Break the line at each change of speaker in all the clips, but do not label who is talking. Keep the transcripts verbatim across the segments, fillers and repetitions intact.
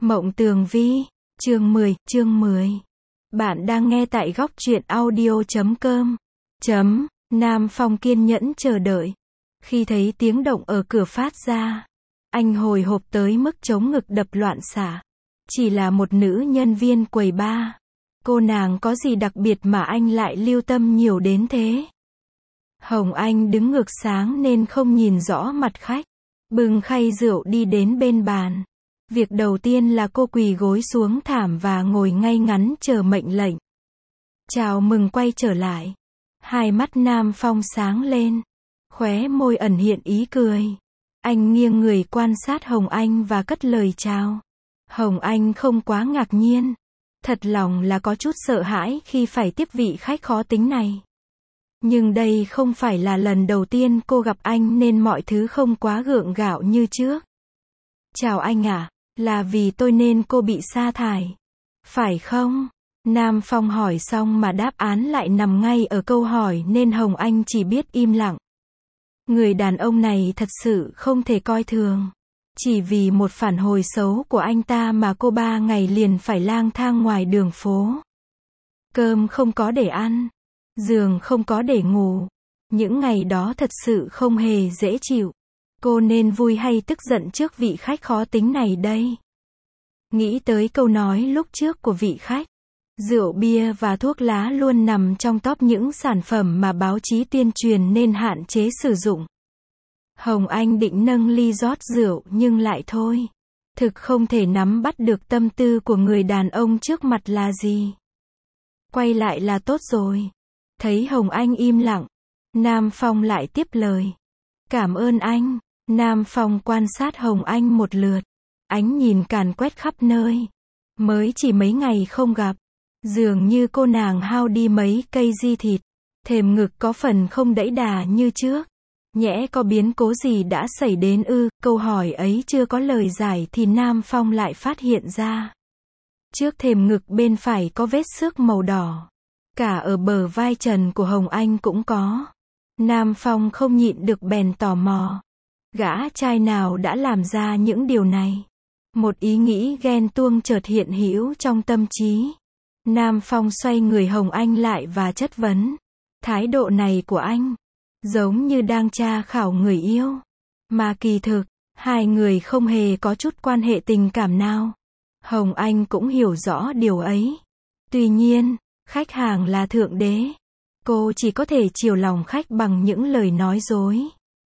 Mộng Tường Vi, chương mười, chương mười. Bạn đang nghe tại góc truyện audio chấm com. Chấm, Nam Phong kiên nhẫn chờ đợi. Khi thấy tiếng động ở cửa phát ra, anh hồi hộp tới mức chống ngực đập loạn xạ. Chỉ là một nữ nhân viên quầy bar. Cô nàng có gì đặc biệt mà anh lại lưu tâm nhiều đến thế? Hồng Anh đứng ngược sáng nên không nhìn rõ mặt khách. Bưng khay rượu đi đến bên bàn. Việc đầu tiên là cô quỳ gối xuống thảm và ngồi ngay ngắn chờ mệnh lệnh. Chào mừng quay trở lại. Hai mắt Nam Phong sáng lên. Khóe môi ẩn hiện ý cười. Anh nghiêng người quan sát Hồng Anh và cất lời chào. Hồng Anh không quá ngạc nhiên. Thật lòng là có chút sợ hãi khi phải tiếp vị khách khó tính này. Nhưng đây không phải là lần đầu tiên cô gặp anh nên mọi thứ không quá gượng gạo như trước. Chào anh ạ, à, là vì tôi nên cô bị sa thải. Phải không? Nam Phong hỏi xong mà đáp án lại nằm ngay ở câu hỏi nên Hồng Anh chỉ biết im lặng. Người đàn ông này thật sự không thể coi thường. Chỉ vì một phản hồi xấu của anh ta mà cô ba ngày liền phải lang thang ngoài đường phố. Cơm không có để ăn. Giường không có để ngủ. Những ngày đó thật sự không hề dễ chịu. Cô nên vui hay tức giận trước vị khách khó tính này đây? Nghĩ tới câu nói lúc trước của vị khách. Rượu bia và thuốc lá luôn nằm trong top những sản phẩm mà báo chí tuyên truyền nên hạn chế sử dụng. Hồng Anh định nâng ly rót rượu nhưng lại thôi. Thực không thể nắm bắt được tâm tư của người đàn ông trước mặt là gì. Quay lại là tốt rồi. Thấy Hồng Anh im lặng, Nam Phong lại tiếp lời. Cảm ơn anh. Nam Phong quan sát Hồng Anh một lượt. Ánh nhìn càn quét khắp nơi. Mới chỉ mấy ngày không gặp. Dường như cô nàng hao đi mấy cây di thịt. Thềm ngực có phần không đẫy đà như trước. Nhẽ có biến cố gì đã xảy đến ư? Câu hỏi ấy chưa có lời giải thì Nam Phong lại phát hiện ra. Trước thềm ngực bên phải có vết xước màu đỏ. Cả ở bờ vai trần của Hồng Anh cũng có. Nam Phong không nhịn được bèn tò mò. Gã trai nào đã làm ra những điều này? Một ý nghĩ ghen tuông chợt hiện hữu trong tâm trí. Nam Phong xoay người Hồng Anh lại và chất vấn. Thái độ này của anh, giống như đang tra khảo người yêu. Mà kỳ thực, hai người không hề có chút quan hệ tình cảm nào. Hồng Anh cũng hiểu rõ điều ấy. Tuy nhiên, khách hàng là thượng đế. Cô chỉ có thể chiều lòng khách bằng những lời nói dối.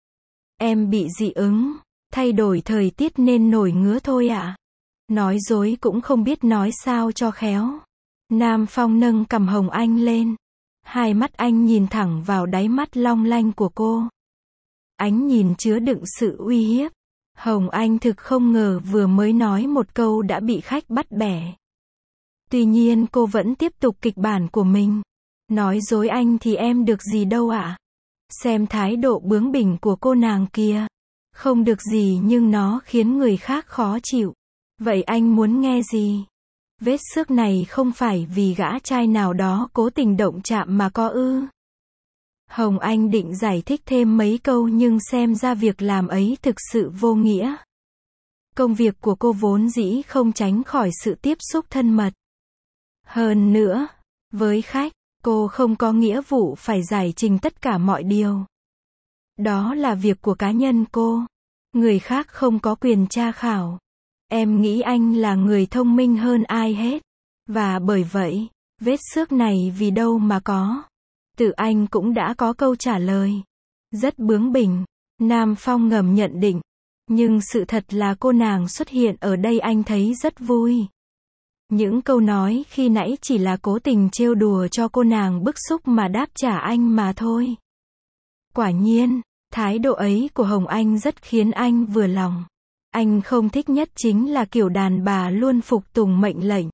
Em bị dị ứng, thay đổi thời tiết nên nổi ngứa thôi ạ. À? Nói dối cũng không biết nói sao cho khéo. Nam Phong nâng cằm Hồng Anh lên. Hai mắt anh nhìn thẳng vào đáy mắt long lanh của cô. Ánh nhìn chứa đựng sự uy hiếp. Hồng Anh thực không ngờ vừa mới nói một câu đã bị khách bắt bẻ. Tuy nhiên cô vẫn tiếp tục kịch bản của mình. Nói dối anh thì em được gì đâu ạ? À? Xem thái độ bướng bỉnh của cô nàng kia. Không được gì nhưng nó khiến người khác khó chịu. Vậy anh muốn nghe gì? Vết xước này không phải vì gã trai nào đó cố tình động chạm mà có ư? Hồng Anh định giải thích thêm mấy câu nhưng xem ra việc làm ấy thực sự vô nghĩa. Công việc của cô vốn dĩ không tránh khỏi sự tiếp xúc thân mật. Hơn nữa, với khách, cô không có nghĩa vụ phải giải trình tất cả mọi điều. Đó là việc của cá nhân cô. Người khác không có quyền tra khảo. Em nghĩ anh là người thông minh hơn ai hết. Và bởi vậy, vết xước này vì đâu mà có. Tự anh cũng đã có câu trả lời. Rất bướng bỉnh. Nam Phong ngầm nhận định. Nhưng sự thật là cô nàng xuất hiện ở đây anh thấy rất vui. Những câu nói khi nãy chỉ là cố tình trêu đùa cho cô nàng bức xúc mà đáp trả anh mà thôi. Quả nhiên, thái độ ấy của Hồng Anh rất khiến anh vừa lòng. Anh không thích nhất chính là kiểu đàn bà luôn phục tùng mệnh lệnh.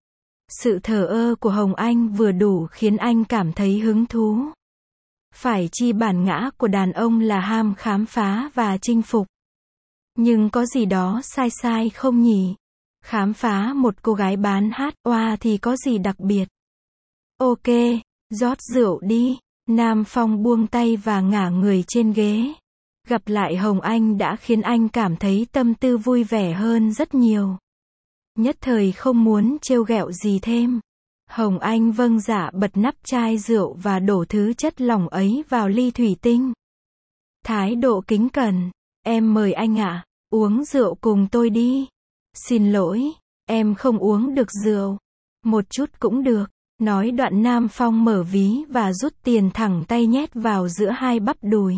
Sự thờ ơ của Hồng Anh vừa đủ khiến anh cảm thấy hứng thú. Phải chi bản ngã của đàn ông là ham khám phá và chinh phục. Nhưng có gì đó sai sai không nhỉ? Khám phá một cô gái bán hát oa thì có gì đặc biệt? Ok, rót rượu đi. Nam Phong buông tay và ngả người trên ghế. Gặp lại Hồng Anh đã khiến anh cảm thấy tâm tư vui vẻ hơn rất nhiều. Nhất thời không muốn trêu ghẹo gì thêm. Hồng Anh vâng dạ bật nắp chai rượu và đổ thứ chất lỏng ấy vào ly thủy tinh. Thái độ kính cẩn, em mời anh ạ, uống rượu cùng tôi đi. Xin lỗi, em không uống được rượu. Một chút cũng được. Nói đoạn Nam Phong mở ví và rút tiền thẳng tay nhét vào giữa hai bắp đùi.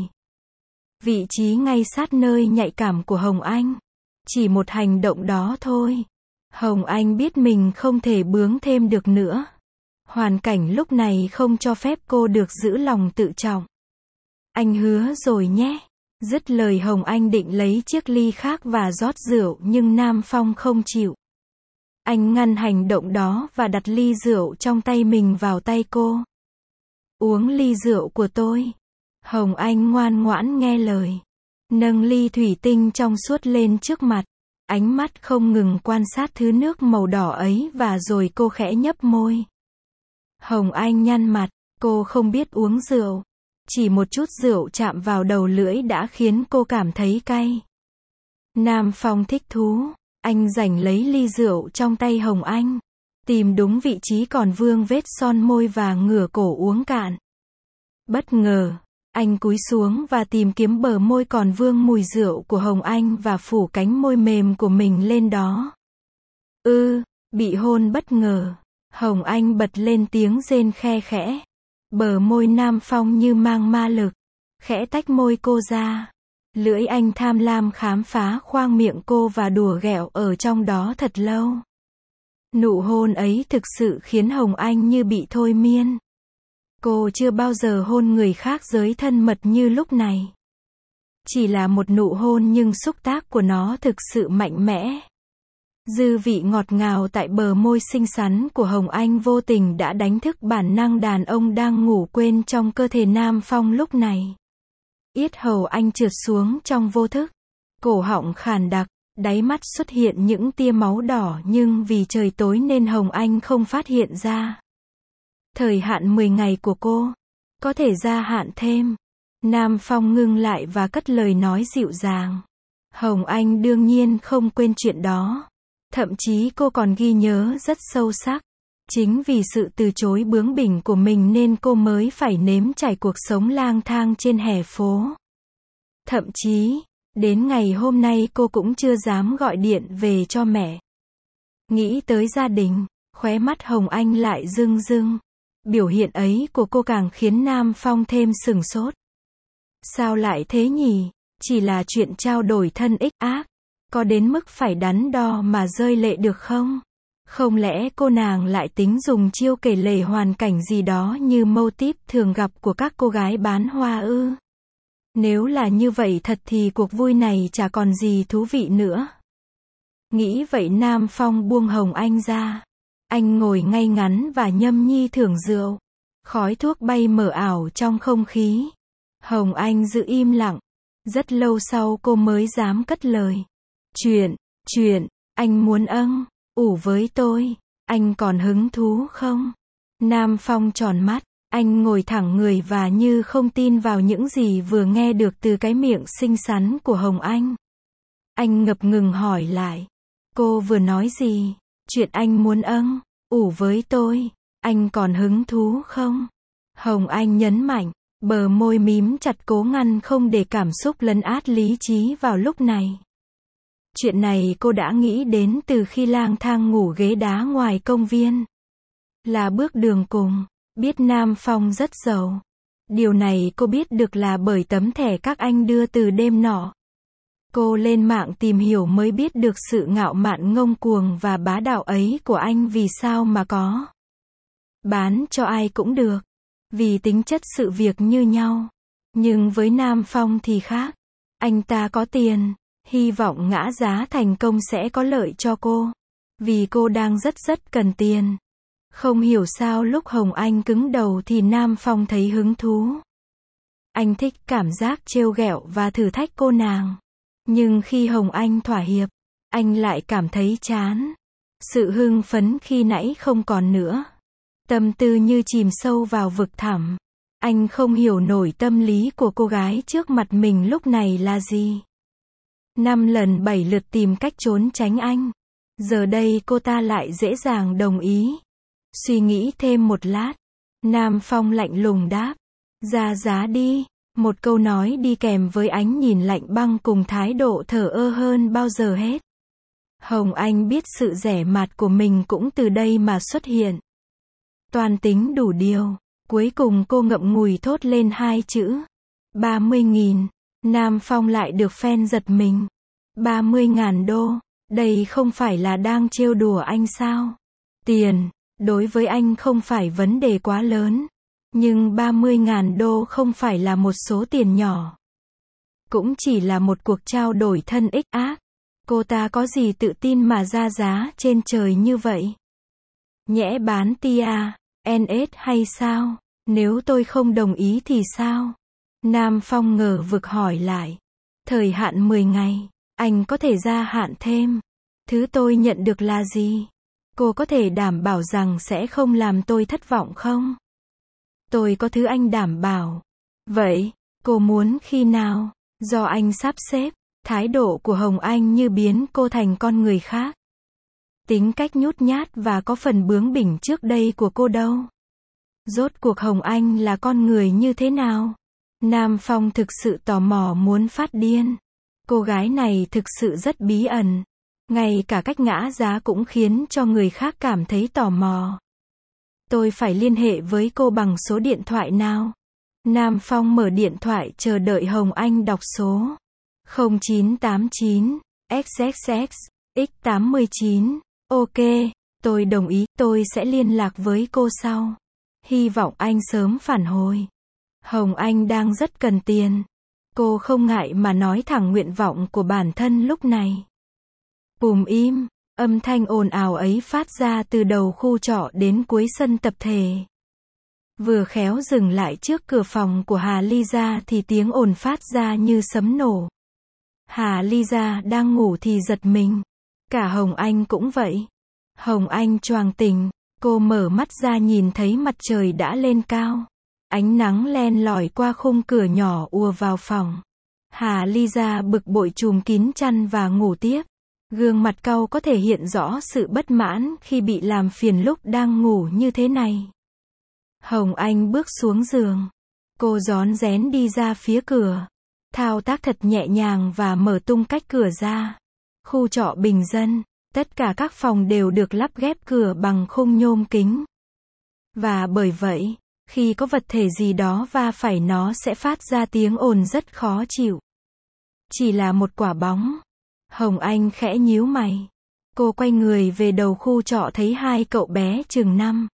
Vị trí ngay sát nơi nhạy cảm của Hồng Anh. Chỉ một hành động đó thôi. Hồng Anh biết mình không thể bướng thêm được nữa. Hoàn cảnh lúc này không cho phép cô được giữ lòng tự trọng. Anh hứa rồi nhé. Dứt lời Hồng Anh định lấy chiếc ly khác và rót rượu nhưng Nam Phong không chịu. Anh ngăn hành động đó và đặt ly rượu trong tay mình vào tay cô. Uống ly rượu của tôi. Hồng Anh ngoan ngoãn nghe lời. Nâng ly thủy tinh trong suốt lên trước mặt. Ánh mắt không ngừng quan sát thứ nước màu đỏ ấy và rồi cô khẽ nhấp môi. Hồng Anh nhăn mặt, cô không biết uống rượu. Chỉ một chút rượu chạm vào đầu lưỡi đã khiến cô cảm thấy cay. Nam Phong thích thú. Anh giành lấy ly rượu trong tay Hồng Anh. Tìm đúng vị trí còn vương vết son môi và ngửa cổ uống cạn. Bất ngờ, anh cúi xuống và tìm kiếm bờ môi còn vương mùi rượu của Hồng Anh và phủ cánh môi mềm của mình lên đó. Ư, bị hôn bất ngờ. Hồng Anh bật lên tiếng rên khe khẽ. Bờ môi Nam Phong như mang ma lực. Khẽ tách môi cô ra. Lưỡi anh tham lam khám phá khoang miệng cô và đùa ghẹo ở trong đó thật lâu. Nụ hôn ấy thực sự khiến Hồng Anh như bị thôi miên. Cô chưa bao giờ hôn người khác giới thân mật như lúc này. Chỉ là một nụ hôn nhưng xúc tác của nó thực sự mạnh mẽ. Dư vị ngọt ngào tại bờ môi xinh xắn của Hồng Anh vô tình đã đánh thức bản năng đàn ông đang ngủ quên trong cơ thể Nam Phong lúc này. Yết hầu anh trượt xuống trong vô thức. Cổ họng khàn đặc, đáy mắt xuất hiện những tia máu đỏ nhưng vì trời tối nên Hồng Anh không phát hiện ra. Thời hạn mười ngày của cô, có thể gia hạn thêm. Nam Phong ngưng lại và cất lời nói dịu dàng. Hồng Anh đương nhiên không quên chuyện đó. Thậm chí cô còn ghi nhớ rất sâu sắc. Chính vì sự từ chối bướng bỉnh của mình nên cô mới phải nếm trải cuộc sống lang thang trên hè phố. Thậm chí, đến ngày hôm nay cô cũng chưa dám gọi điện về cho mẹ. Nghĩ tới gia đình, khóe mắt Hồng Anh lại rưng rưng. Biểu hiện ấy của cô càng khiến Nam Phong thêm sửng sốt. Sao lại thế nhỉ? Chỉ là chuyện trao đổi thân ích ác. Có đến mức phải đắn đo mà rơi lệ được không? Không lẽ cô nàng lại tính dùng chiêu kể lể hoàn cảnh gì đó như mâu típ thường gặp của các cô gái bán hoa ư? Nếu là như vậy thật thì cuộc vui này chả còn gì thú vị nữa. Nghĩ vậy Nam Phong buông Hồng Anh ra. Anh ngồi ngay ngắn và nhâm nhi thưởng rượu. Khói thuốc bay mờ ảo trong không khí. Hồng Anh giữ im lặng. Rất lâu sau cô mới dám cất lời. Chuyện, chuyện, anh muốn âng, ủ với tôi, anh còn hứng thú không? Nam Phong tròn mắt, anh ngồi thẳng người và như không tin vào những gì vừa nghe được từ cái miệng xinh xắn của Hồng Anh. Anh ngập ngừng hỏi lại. Cô vừa nói gì? Chuyện anh muốn âng, ủ với tôi, anh còn hứng thú không? Hồng Anh nhấn mạnh, bờ môi mím chặt cố ngăn không để cảm xúc lấn át lý trí vào lúc này. Chuyện này cô đã nghĩ đến từ khi lang thang ngủ ghế đá ngoài công viên. Là bước đường cùng, biết Nam Phong rất giàu. Điều này cô biết được là bởi tấm thẻ các anh đưa từ đêm nọ. Cô lên mạng tìm hiểu mới biết được sự ngạo mạn ngông cuồng và bá đạo ấy của anh vì sao mà có. Bán cho ai cũng được. Vì tính chất sự việc như nhau. Nhưng với Nam Phong thì khác. Anh ta có tiền. Hy vọng ngã giá thành công sẽ có lợi cho cô. Vì cô đang rất rất cần tiền. Không hiểu sao lúc Hồng Anh cứng đầu thì Nam Phong thấy hứng thú. Anh thích cảm giác trêu ghẹo và thử thách cô nàng. Nhưng khi Hồng Anh thỏa hiệp, anh lại cảm thấy chán. Sự hưng phấn khi nãy không còn nữa. Tâm tư như chìm sâu vào vực thẳm. Anh không hiểu nổi tâm lý của cô gái trước mặt mình lúc này là gì. Năm lần bảy lượt tìm cách trốn tránh anh. Giờ đây cô ta lại dễ dàng đồng ý. Suy nghĩ thêm một lát, Nam Phong lạnh lùng đáp. Ra giá đi. Một câu nói đi kèm với ánh nhìn lạnh băng cùng thái độ thờ ơ hơn bao giờ hết. Hồng Anh biết sự rẻ mạt của mình cũng từ đây mà xuất hiện. Toan tính đủ điều. Cuối cùng cô ngậm ngùi thốt lên hai chữ. ba mươi nghìn. Nam Phong lại được phen giật mình. ba mươi ngàn đô. Đây không phải là đang trêu đùa anh sao? Tiền, đối với anh không phải vấn đề quá lớn. Nhưng ba mươi ngàn đô không phải là một số tiền nhỏ. Cũng chỉ là một cuộc trao đổi thân ích ác. Cô ta có gì tự tin mà ra giá trên trời như vậy? Nhẽ bán tia, en ét hay sao? Nếu tôi không đồng ý thì sao? Nam Phong ngờ vực hỏi lại. Thời hạn mười ngày, anh có thể gia hạn thêm. Thứ tôi nhận được là gì? Cô có thể đảm bảo rằng sẽ không làm tôi thất vọng không? Tôi có thứ anh đảm bảo. Vậy, cô muốn khi nào? Do anh sắp xếp. Thái độ của Hồng Anh như biến cô thành con người khác. Tính cách nhút nhát và có phần bướng bỉnh trước đây của cô đâu. Rốt cuộc Hồng Anh là con người như thế nào? Nam Phong thực sự tò mò muốn phát điên. Cô gái này thực sự rất bí ẩn. Ngay cả cách ngã giá cũng khiến cho người khác cảm thấy tò mò. Tôi phải liên hệ với cô bằng số điện thoại nào? Nam Phong mở điện thoại chờ đợi Hồng Anh đọc số. không chín tám chín, x x x, x tám chín. Ok, tôi đồng ý, tôi sẽ liên lạc với cô sau. Hy vọng anh sớm phản hồi. Hồng Anh đang rất cần tiền. Cô không ngại mà nói thẳng nguyện vọng của bản thân lúc này. Bùm im, âm thanh ồn ào ấy phát ra từ đầu khu trọ đến cuối sân tập thể. Vừa khéo dừng lại trước cửa phòng của Hà Ly Gia thì tiếng ồn phát ra như sấm nổ. Hà Ly Gia đang ngủ thì giật mình. Cả Hồng Anh cũng vậy. Hồng Anh choàng tỉnh, cô mở mắt ra nhìn thấy mặt trời đã lên cao. Ánh nắng len lỏi qua khung cửa nhỏ ùa vào phòng. Hà Ly Gia bực bội chùm kín chăn và ngủ tiếp. Gương mặt cau có thể hiện rõ sự bất mãn khi bị làm phiền lúc đang ngủ như thế này. Hồng Anh bước xuống giường. Cô rón rén đi ra phía cửa. Thao tác thật nhẹ nhàng và mở tung cách cửa ra. Khu trọ bình dân, tất cả các phòng đều được lắp ghép cửa bằng khung nhôm kính. Và bởi vậy, khi có vật thể gì đó va phải nó sẽ phát ra tiếng ồn rất khó chịu. Chỉ là một quả bóng. Hồng Anh khẽ nhíu mày. Cô quay người về đầu khu trọ thấy hai cậu bé chừng năm,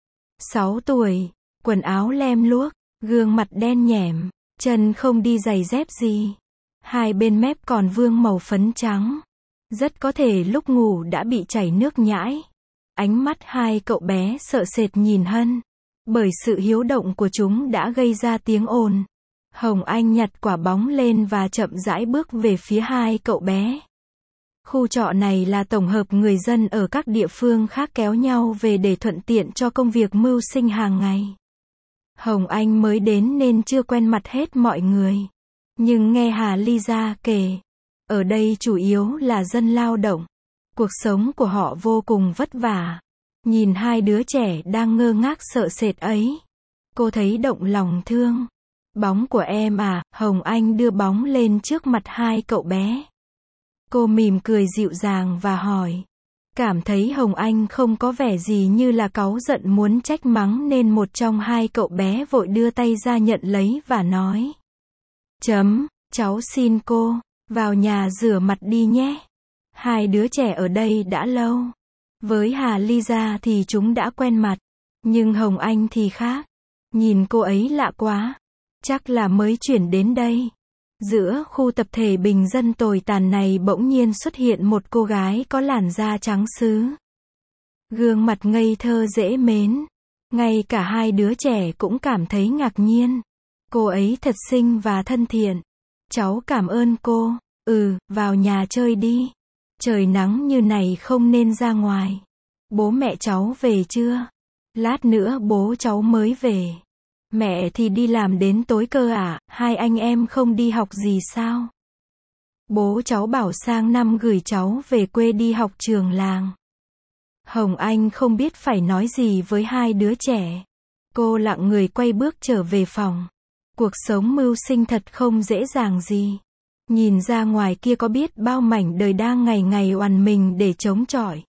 sáu tuổi, quần áo lem luốc, gương mặt đen nhẻm, chân không đi giày dép gì. Hai bên mép còn vương màu phấn trắng. Rất có thể lúc ngủ đã bị chảy nước nhãi. Ánh mắt hai cậu bé sợ sệt nhìn Hân. Bởi sự hiếu động của chúng đã gây ra tiếng ồn. Hồng Anh nhặt quả bóng lên và chậm rãi bước về phía hai cậu bé. Khu trọ này là tổng hợp người dân ở các địa phương khác kéo nhau về để thuận tiện cho công việc mưu sinh hàng ngày. Hồng Anh mới đến nên chưa quen mặt hết mọi người. Nhưng nghe Hà Ly Gia kể, ở đây chủ yếu là dân lao động. Cuộc sống của họ vô cùng vất vả. Nhìn hai đứa trẻ đang ngơ ngác sợ sệt ấy, cô thấy động lòng thương. Bóng của em à? Hồng Anh đưa bóng lên trước mặt hai cậu bé. Cô mỉm cười dịu dàng và hỏi. Cảm thấy Hồng Anh không có vẻ gì như là cáu giận muốn trách mắng nên một trong hai cậu bé vội đưa tay ra nhận lấy và nói. Chấm, cháu xin cô, vào nhà rửa mặt đi nhé. Hai đứa trẻ ở đây đã lâu. Với Hà Ly Gia thì chúng đã quen mặt. Nhưng Hồng Anh thì khác. Nhìn cô ấy lạ quá. Chắc là mới chuyển đến đây. Giữa khu tập thể bình dân tồi tàn này bỗng nhiên xuất hiện một cô gái có làn da trắng sứ. Gương mặt ngây thơ dễ mến. Ngay cả hai đứa trẻ cũng cảm thấy ngạc nhiên. Cô ấy thật xinh và thân thiện. Cháu cảm ơn cô. Ừ, vào nhà chơi đi. Trời nắng như này không nên ra ngoài. Bố mẹ cháu về chưa? Lát nữa bố cháu mới về. Mẹ thì đi làm đến tối cơ à, hai anh em không đi học gì sao? Bố cháu bảo sang năm gửi cháu về quê đi học trường làng. Hồng Anh không biết phải nói gì với hai đứa trẻ. Cô lặng người quay bước trở về phòng. Cuộc sống mưu sinh thật không dễ dàng gì. Nhìn ra ngoài kia có biết bao mảnh đời đang ngày ngày oằn mình để chống chọi.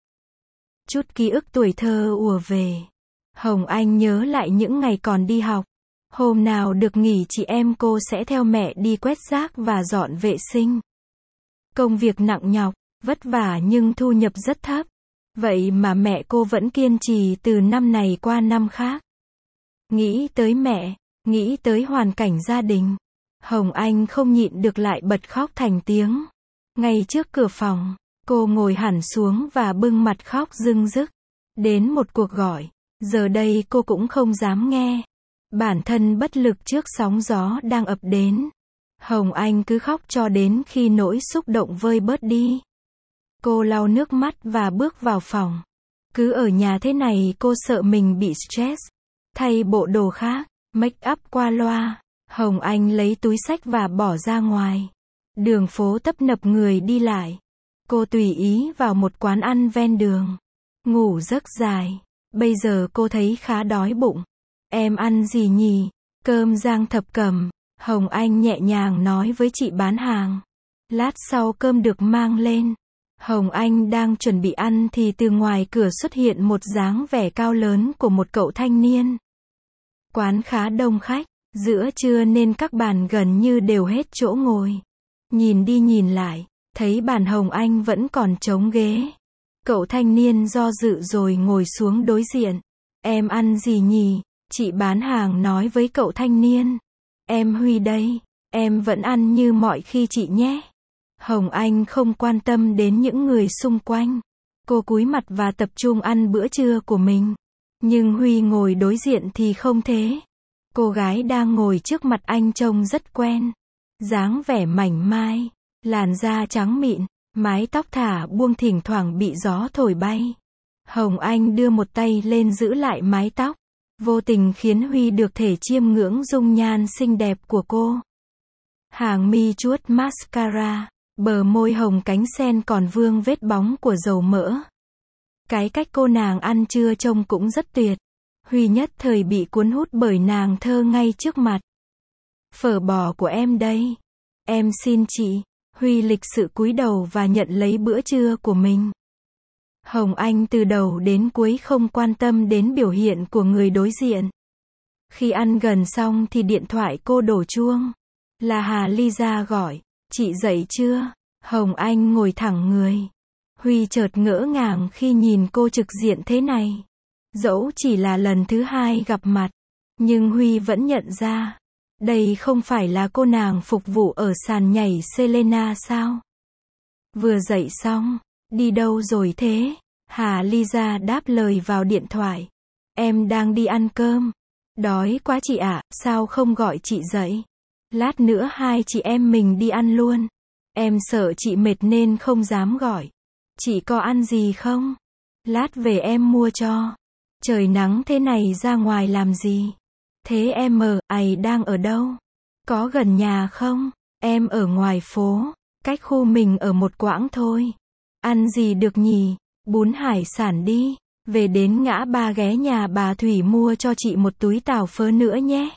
Chút ký ức tuổi thơ ùa về. Hồng Anh nhớ lại những ngày còn đi học. Hôm nào được nghỉ chị em cô sẽ theo mẹ đi quét rác và dọn vệ sinh. Công việc nặng nhọc, vất vả nhưng thu nhập rất thấp. Vậy mà mẹ cô vẫn kiên trì từ năm này qua năm khác. Nghĩ tới mẹ, nghĩ tới hoàn cảnh gia đình. Hồng Anh không nhịn được lại bật khóc thành tiếng. Ngay trước cửa phòng, cô ngồi hẳn xuống và bưng mặt khóc rưng rức. Đến một cuộc gọi, giờ đây cô cũng không dám nghe. Bản thân bất lực trước sóng gió đang ập đến. Hồng Anh cứ khóc cho đến khi nỗi xúc động vơi bớt đi. Cô lau nước mắt và bước vào phòng. Cứ ở nhà thế này cô sợ mình bị stress. Thay bộ đồ khác, make up qua loa, Hồng Anh lấy túi xách và bỏ ra ngoài. Đường phố tấp nập người đi lại. Cô tùy ý vào một quán ăn ven đường. Ngủ giấc dài. Bây giờ cô thấy khá đói bụng. Em ăn gì nhỉ? Cơm rang thập cẩm. Hồng Anh nhẹ nhàng nói với chị bán hàng. Lát sau cơm được mang lên. Hồng Anh đang chuẩn bị ăn thì từ ngoài cửa xuất hiện một dáng vẻ cao lớn của một cậu thanh niên. Quán khá đông khách, giữa trưa nên các bàn gần như đều hết chỗ ngồi. Nhìn đi nhìn lại, thấy bàn Hồng Anh vẫn còn trống ghế. Cậu thanh niên do dự rồi ngồi xuống đối diện. Em ăn gì nhỉ? Chị bán hàng nói với cậu thanh niên. Em Huy đây, em vẫn ăn như mọi khi chị nhé. Hồng Anh không quan tâm đến những người xung quanh. Cô cúi mặt và tập trung ăn bữa trưa của mình. Nhưng Huy ngồi đối diện thì không thế. Cô gái đang ngồi trước mặt anh trông rất quen. Dáng vẻ mảnh mai, làn da trắng mịn, mái tóc thả buông thỉnh thoảng bị gió thổi bay. Hồng Anh đưa một tay lên giữ lại mái tóc. Vô tình khiến Huy được thể chiêm ngưỡng dung nhan xinh đẹp của cô. Hàng mi chuốt mascara, bờ môi hồng cánh sen còn vương vết bóng của dầu mỡ. Cái cách cô nàng ăn trưa trông cũng rất tuyệt. Huy nhất thời bị cuốn hút bởi nàng thơ ngay trước mặt. Phở bò của em đây. Em xin chị. Huy lịch sự cúi đầu và nhận lấy bữa trưa của mình. Hồng Anh từ đầu đến cuối không quan tâm đến biểu hiện của người đối diện. Khi ăn gần xong thì điện thoại cô đổ chuông. Là Hà Ly ra gọi. Chị dậy chưa? Hồng Anh ngồi thẳng người. Huy chợt ngỡ ngàng khi nhìn cô trực diện thế này. Dẫu chỉ là lần thứ hai gặp mặt, nhưng Huy vẫn nhận ra. Đây không phải là cô nàng phục vụ ở sàn nhảy Selena sao? Vừa dậy xong, đi đâu rồi thế? Hà Ly ra đáp lời vào điện thoại. Em đang đi ăn cơm. Đói quá chị ạ, sao không gọi chị dậy? Lát nữa hai chị em mình đi ăn luôn. Em sợ chị mệt nên không dám gọi. Chị có ăn gì không? Lát về em mua cho. Trời nắng thế này ra ngoài làm gì? Thế em ở, ấy đang ở đâu? Có gần nhà không? Em ở ngoài phố, cách khu mình ở một quãng thôi. Ăn gì được nhỉ? Bún hải sản đi. Về đến ngã ba ghé nhà bà Thủy mua cho chị một túi tàu phớ nữa nhé.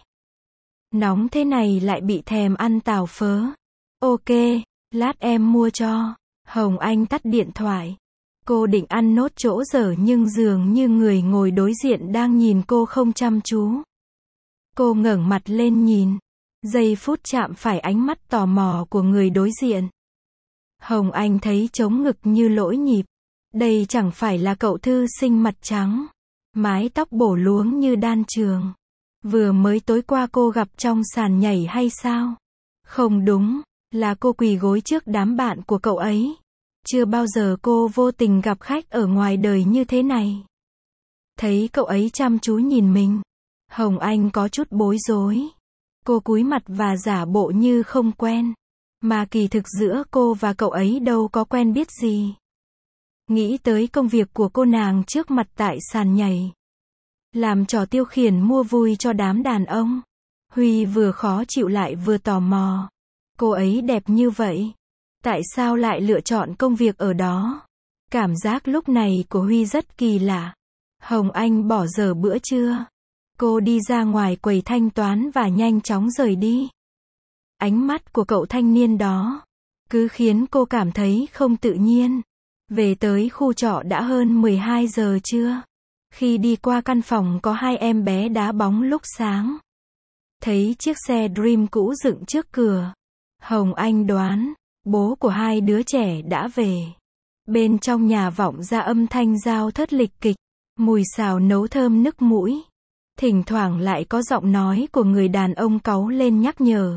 Nóng thế này lại bị thèm ăn tàu phớ. Ok, lát em mua cho. Hồng Anh tắt điện thoại. Cô định ăn nốt chỗ dở nhưng dường như người ngồi đối diện đang nhìn cô không chăm chú. Cô ngẩng mặt lên nhìn. Giây phút chạm phải ánh mắt tò mò của người đối diện. Hồng Anh thấy trống ngực như lỗi nhịp. Đây chẳng phải là cậu thư sinh mặt trắng, mái tóc bổ luống như đan trường. Vừa mới tối qua cô gặp trong sàn nhảy hay sao? Không đúng, là cô quỳ gối trước đám bạn của cậu ấy. Chưa bao giờ cô vô tình gặp khách ở ngoài đời như thế này. Thấy cậu ấy chăm chú nhìn mình, Hồng Anh có chút bối rối. Cô cúi mặt và giả bộ như không quen. Mà kỳ thực giữa cô và cậu ấy đâu có quen biết gì. Nghĩ tới công việc của cô nàng trước mặt tại sàn nhảy. Làm trò tiêu khiển mua vui cho đám đàn ông. Huy vừa khó chịu lại vừa tò mò. Cô ấy đẹp như vậy. Tại sao lại lựa chọn công việc ở đó? Cảm giác lúc này của Huy rất kỳ lạ. Hồng Anh bỏ dở bữa trưa. Cô đi ra ngoài quầy thanh toán và nhanh chóng rời đi. Ánh mắt của cậu thanh niên đó cứ khiến cô cảm thấy không tự nhiên. Về tới khu trọ đã hơn mười hai giờ trưa. Khi đi qua căn phòng có hai em bé đá bóng lúc sáng. Thấy chiếc xe Dream cũ dựng trước cửa. Hồng Anh đoán, bố của hai đứa trẻ đã về. Bên trong nhà vọng ra âm thanh dao thớt lịch kịch, mùi xào nấu thơm nức mũi. Thỉnh thoảng lại có giọng nói của người đàn ông cáu lên nhắc nhở.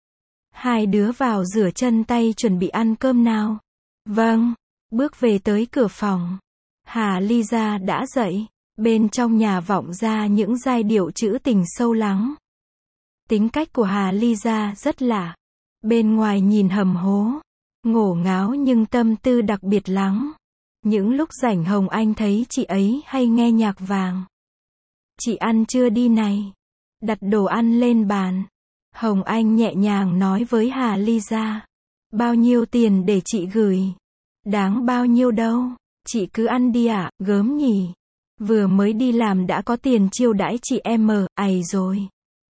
Hai đứa vào rửa chân tay chuẩn bị ăn cơm nào. Vâng, bước về tới cửa phòng. Hà Lisa đã dậy. Bên trong nhà vọng ra những giai điệu trữ tình sâu lắng. Tính cách của Hà Lisa rất lạ. Bên ngoài nhìn hầm hố, ngổ ngáo nhưng tâm tư đặc biệt lắng. Những lúc rảnh Hồng Anh thấy chị ấy hay nghe nhạc vàng. Chị ăn chưa đi này? Đặt đồ ăn lên bàn. Hồng Anh nhẹ nhàng nói với Hà Lisa. Bao nhiêu tiền để chị gửi? Đáng bao nhiêu đâu? Chị cứ ăn đi ạ, à, gớm nhỉ. Vừa mới đi làm đã có tiền chiêu đãi chị em mờ, ày rồi.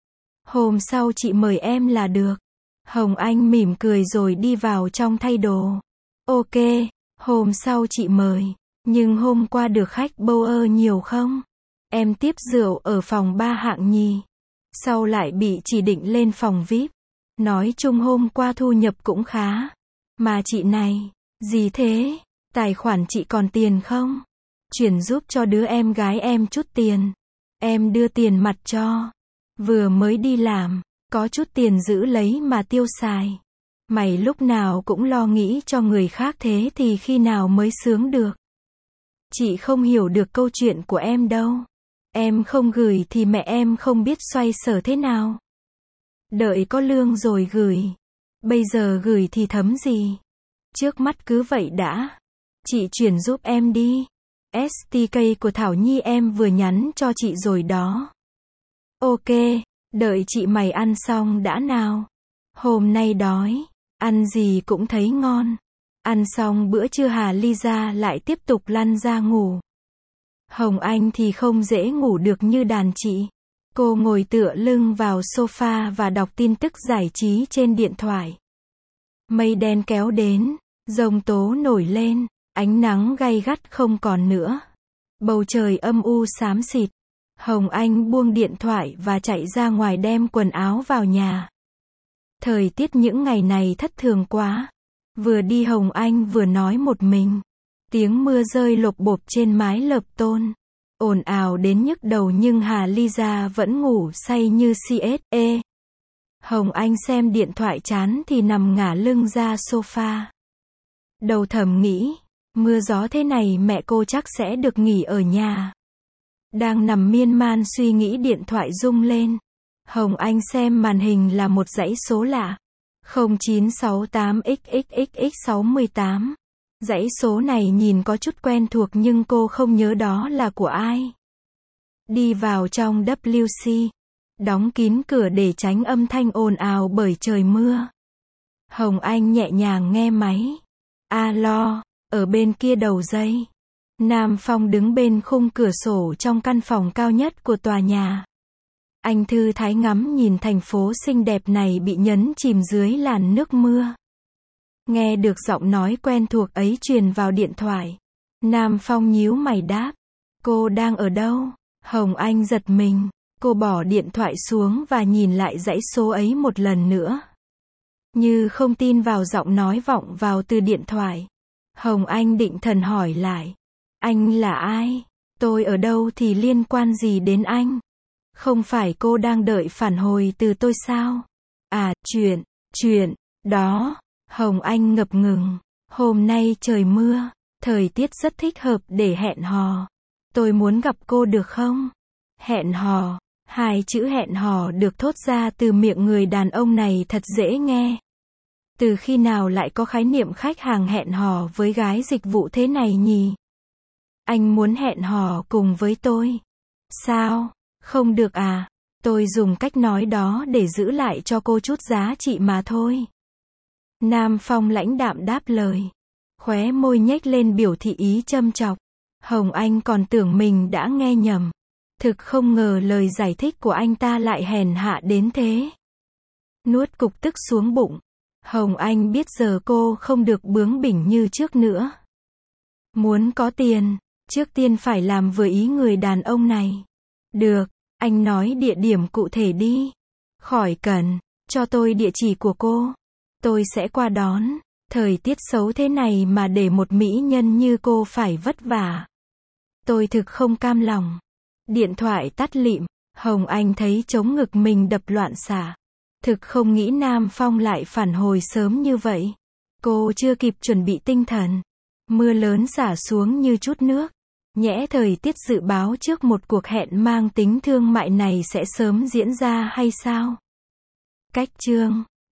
Hôm sau chị mời em là được. Hồng Anh mỉm cười rồi đi vào trong thay đồ. Ok, hôm sau chị mời. Nhưng hôm qua được khách Bauer nhiều không? Em tiếp rượu ở phòng ba hạng nhì. Sau lại bị chỉ định lên phòng vi ai pi. Nói chung hôm qua thu nhập cũng khá. Mà chị này, gì thế? Tài khoản chị còn tiền không? Chuyển giúp cho đứa em gái em chút tiền. Em đưa tiền mặt cho. Vừa mới đi làm, có chút tiền giữ lấy mà tiêu xài. Mày lúc nào cũng lo nghĩ cho người khác thế thì khi nào mới sướng được. Chị không hiểu được câu chuyện của em đâu. Em không gửi thì mẹ em không biết xoay sở thế nào. Đợi có lương rồi gửi. Bây giờ gửi thì thấm gì. Trước mắt cứ vậy đã. Chị chuyển giúp em đi. ét tê ca của Thảo Nhi em vừa nhắn cho chị rồi đó. Ok, đợi chị mày ăn xong đã nào. Hôm nay đói, ăn gì cũng thấy ngon. Ăn xong bữa trưa Hà Lisa lại tiếp tục lăn ra ngủ. Hồng Anh thì không dễ ngủ được như đàn chị. Cô ngồi tựa lưng vào sofa và đọc tin tức giải trí trên điện thoại. Mây đen kéo đến, giông tố nổi lên, ánh nắng gay gắt không còn nữa. Bầu trời âm u xám xịt. Hồng Anh buông điện thoại và chạy ra ngoài đem quần áo vào nhà. Thời tiết những ngày này thất thường quá. Vừa đi Hồng Anh vừa nói một mình. Tiếng mưa rơi lộp bộp trên mái lợp tôn. Ồn ào đến nhức đầu nhưng Hà Lisa vẫn ngủ say như xê ét e. Hồng Anh xem điện thoại chán thì nằm ngả lưng ra sofa. Đầu thầm nghĩ, mưa gió thế này mẹ cô chắc sẽ được nghỉ ở nhà. Đang nằm miên man suy nghĩ điện thoại rung lên. Hồng Anh xem màn hình là một dãy số lạ. không chín sáu tám x x x x sáu tám. Dãy số này nhìn có chút quen thuộc nhưng cô không nhớ đó là của ai. Đi vào trong vê kép xê. Đóng kín cửa để tránh âm thanh ồn ào bởi trời mưa. Hồng Anh nhẹ nhàng nghe máy. Alo, ở bên kia đầu dây. Nam Phong đứng bên khung cửa sổ trong căn phòng cao nhất của tòa nhà. Anh thư thái ngắm nhìn thành phố xinh đẹp này bị nhấn chìm dưới làn nước mưa. Nghe được giọng nói quen thuộc ấy truyền vào điện thoại. Nam Phong nhíu mày đáp. Cô đang ở đâu? Hồng Anh giật mình. Cô bỏ điện thoại xuống và nhìn lại dãy số ấy một lần nữa. Như không tin vào giọng nói vọng vào từ điện thoại. Hồng Anh định thần hỏi lại. Anh là ai? Tôi ở đâu thì liên quan gì đến anh? Không phải cô đang đợi phản hồi từ tôi sao? À, chuyện, chuyện, đó. Hồng Anh ngập ngừng. Hôm nay trời mưa, thời tiết rất thích hợp để hẹn hò. Tôi muốn gặp cô được không? Hẹn hò. Hai chữ hẹn hò được thốt ra từ miệng người đàn ông này thật dễ nghe. Từ khi nào lại có khái niệm khách hàng hẹn hò với gái dịch vụ thế này nhỉ? Anh muốn hẹn hò cùng với tôi. Sao? Không được à? Tôi dùng cách nói đó để giữ lại cho cô chút giá trị mà thôi. Nam Phong lãnh đạm đáp lời. Khóe môi nhếch lên biểu thị ý châm chọc. Hồng Anh còn tưởng mình đã nghe nhầm. Thực không ngờ lời giải thích của anh ta lại hèn hạ đến thế. Nuốt cục tức xuống bụng. Hồng Anh biết giờ cô không được bướng bỉnh như trước nữa. Muốn có tiền, trước tiên phải làm vừa ý người đàn ông này. Được, anh nói địa điểm cụ thể đi. Khỏi cần, cho tôi địa chỉ của cô. Tôi sẽ qua đón. Thời tiết xấu thế này mà để một mỹ nhân như cô phải vất vả. Tôi thực không cam lòng. Điện thoại tắt lịm, Hồng Anh thấy trống ngực mình đập loạn xạ. Thực không nghĩ Nam Phong lại phản hồi sớm như vậy. Cô chưa kịp chuẩn bị tinh thần. Mưa lớn xả xuống như chút nước. Nhẽ thời tiết dự báo trước một cuộc hẹn mang tính thương mại này sẽ sớm diễn ra hay sao? Cách chương